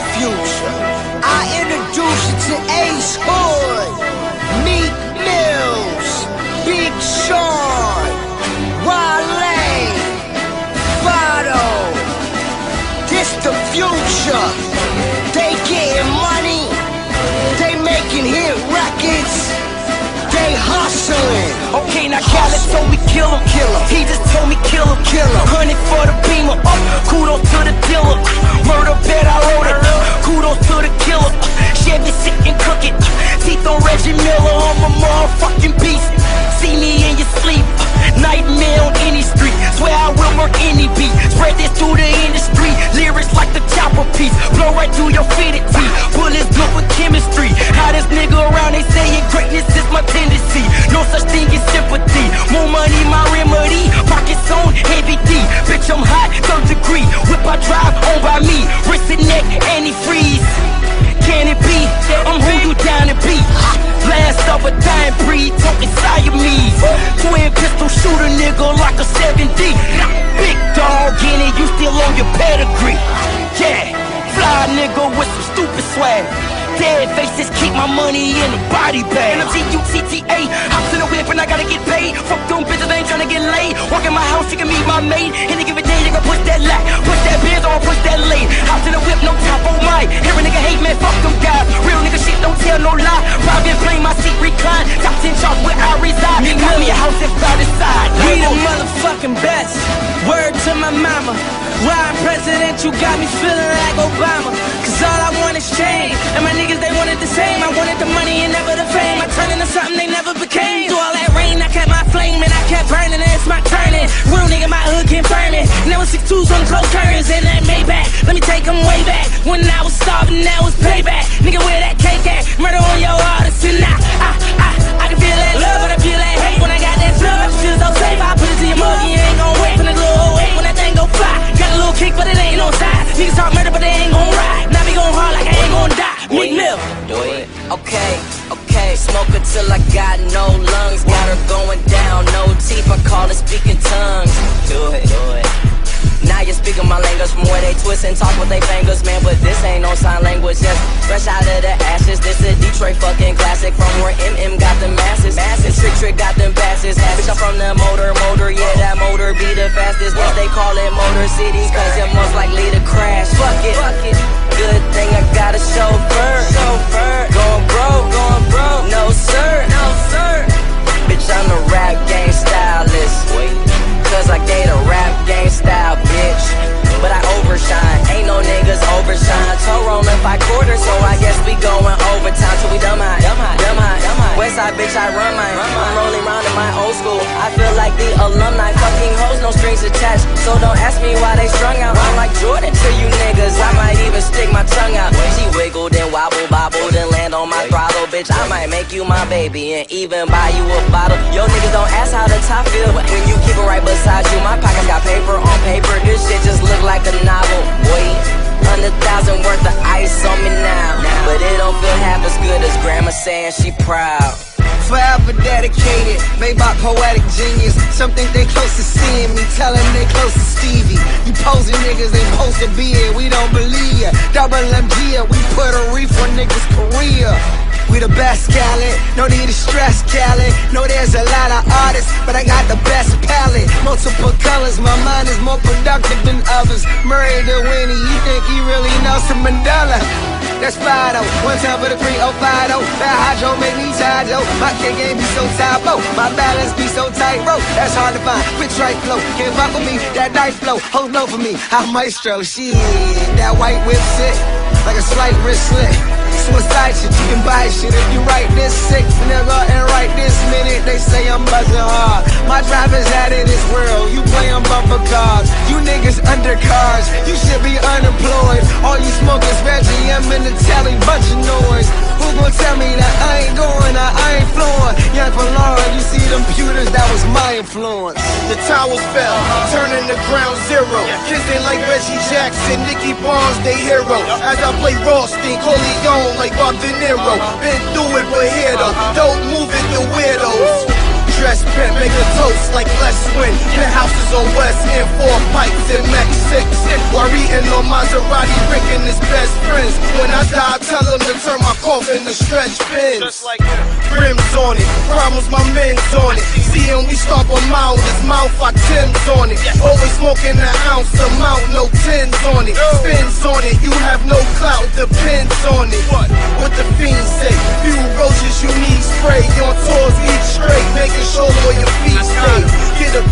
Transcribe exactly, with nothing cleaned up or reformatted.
future. I introduce you to Ace Hood, Meek Mills, Big Sean, Wale, Vado. This the future. They getting money, they making hit records, they hustling. Okay, now Khaled told me kill him, kill him. He just told me kill him, kill him. Hunted for the beamer, up. Kudos to the dealer. Murder bet I wrote it. Kudos to the killer. Chevy sit and cook it. Teeth on Reggie Miller, I'm a motherfucking beast. See me in your sleep. Nightmare on any street. Swear I will work any beat. Spread this through the industry. Lyrics like the chopper piece. Blow right through your fitted teeth. Bullets good with chemistry. Hottest nigga around, they say it greatness is my tendency. No such thing as sympathy. More money, my remedy. Pockets on heavy D. Bitch, I'm hot, third degree. Whip I drive, owned by me. Wrist and neck, anti-freeze. Can it be? I'm who you down to be. Last of a dying breed, talking Siamese. Twin pistol shooter nigga like a seven D. Big dog in it, you still on your pedigree. Yeah, fly nigga with some stupid swag. Dead faces keep my money in the body bag. And I'm T U T T A, hops in the whip and I gotta get paid. Fuck them bitches, I ain't tryna get laid. Walk in my house, you can meet my maid. Any given day, you gon' push that light. Push that biz or push that lane. Hops in the whip, no top on mine. Hear a nigga hate, man, fuck them guys. Real nigga shit, don't tell no lie. Private plane, my seat recline. Top ten charts where I reside. Got me a house that's by the side. We the motherfucking best. Word to my mama. Why I'm president, you got me feeling like Obama. Cause all I want is change. And my niggas, they wanted the same. I wanted the money and never the fame. I turned into something they never became. Through all that rain, I kept my flame and I kept burning. And it's my turning. Real nigga, my hood confirming. Now it's six twos on the close curtains and that Maybach. Let me take them way back. When I was starving, that was payback. Nigga, where that cake at? Murder on your artist and I, I, I, I can feel that love, but I feel that hate. When I got that love, I just feel so safe. I put it to your mug, you ain't gon' wait. From the little oh eight when that thing go fly. Got a little kick, but it ain't on side. Niggas talk murder, but they ain't gon' ride. Now we gon' hard like I ain't gon' die. Meek Mill. Do it. Okay, okay. Smoke it till I got no lungs. Got her going down, no teeth. I call it speaking tongues. Do it, do it. Now you're speaking my language more. They twist and talk with they fingers, man. But this ain't no sign language. Just fresh out of the ashes. This a Detroit fucking classic. From where M M got the masses. Masses. Trick Trick got them passes. Bitch, I'm from the motor, motor. Yeah, that motor be the fastest. Yes, they call it Motor City. Cause you're most likely to crash. Fuck it. Fuck it. Good thing I got a chauffeur. Chauffeur. Going broke. Going broke. No sir. No sir. Bitch, I'm the rap game stylist. Wait. Cause I gave a rap game style, bitch. But I overshine, ain't no niggas overshine. Toe rolling five quarters, so I guess we going overtime till we dumb high, dumb high, dumb high, dumb high. Westside, bitch, I run mine. I'm rolling round in my old school. I feel like the alumni, fucking hoes, no strings attached. So don't ask me why they strung out. I'm like Jordan to you niggas, I might even stick my tongue out. She wiggled and wobble, bobbled and land on my throttle, bitch. I might make you my baby and even buy you a bottle. Yo, niggas don't ask how the top feel when you keep it right beside you. My pockets got paper on paper. This shit just look like a novel. Wait, hundred thousand worth of ice on me now, but it don't feel half as good as grandma saying she proud. Forever dedicated, made by poetic genius. Some think they close to seeing me, tell them they close to Stevie. You posing niggas ain't supposed to be here, we don't believe ya. Double M G, we put a reef on niggas' career. We the best, Khaled, no need to stress, Khaled. Know there's a lot of artists, but I got the best palette. Multiple colors, my mind is more productive than others. Murray the Winnie, you think he really Nelson Mandela? That's Fido, one time for the three oh five oh. That hydro make me tired, yo. My kick game be so typo, my balance be so tight, bro. That's hard to find, quick strike flow. Can't fuck with me, that knife flow. Hold no for me, I'm maestro, shit. That white whip sit, like a slight wrist slit. Suicide shit, you can buy shit if you write this sick nigga and right this minute. They say I'm buzzing hard. My driver's out of this world. You playin' bumper cars. You niggas under cars. You should be unemployed. All you smokers Reggie, I'm in the telly, bunch of noise. Who gon' tell me that I ain't going, I, I ain't flowing? Young for Lauren, you see them computers, that was my influence. The towers fell, turning to ground zero. Kissing like Reggie Jackson, Nicky Barnes, they hero. As I play Rothstein, Corleone like Bob De Niro. Been through it, but here though, don't move it, the weirdos. Dress pimp, make a toast like Les Win. Penthouses on West End, four pipes in Mac six. Are eating on Maserati, Rick and his best friends. When I die, tell them to turn my coffin to stretch pins. Just like that. Rims on it, problems my men's on it. Seeing we stop a mile, his mouth I Tim's on it. Always smoking an ounce amount, no tens on it. Spins on it, you have no clout, depends on it. What? What the fiends say? Few roaches you need spray. On tours, eat straight, making sure all your feet stay. Get a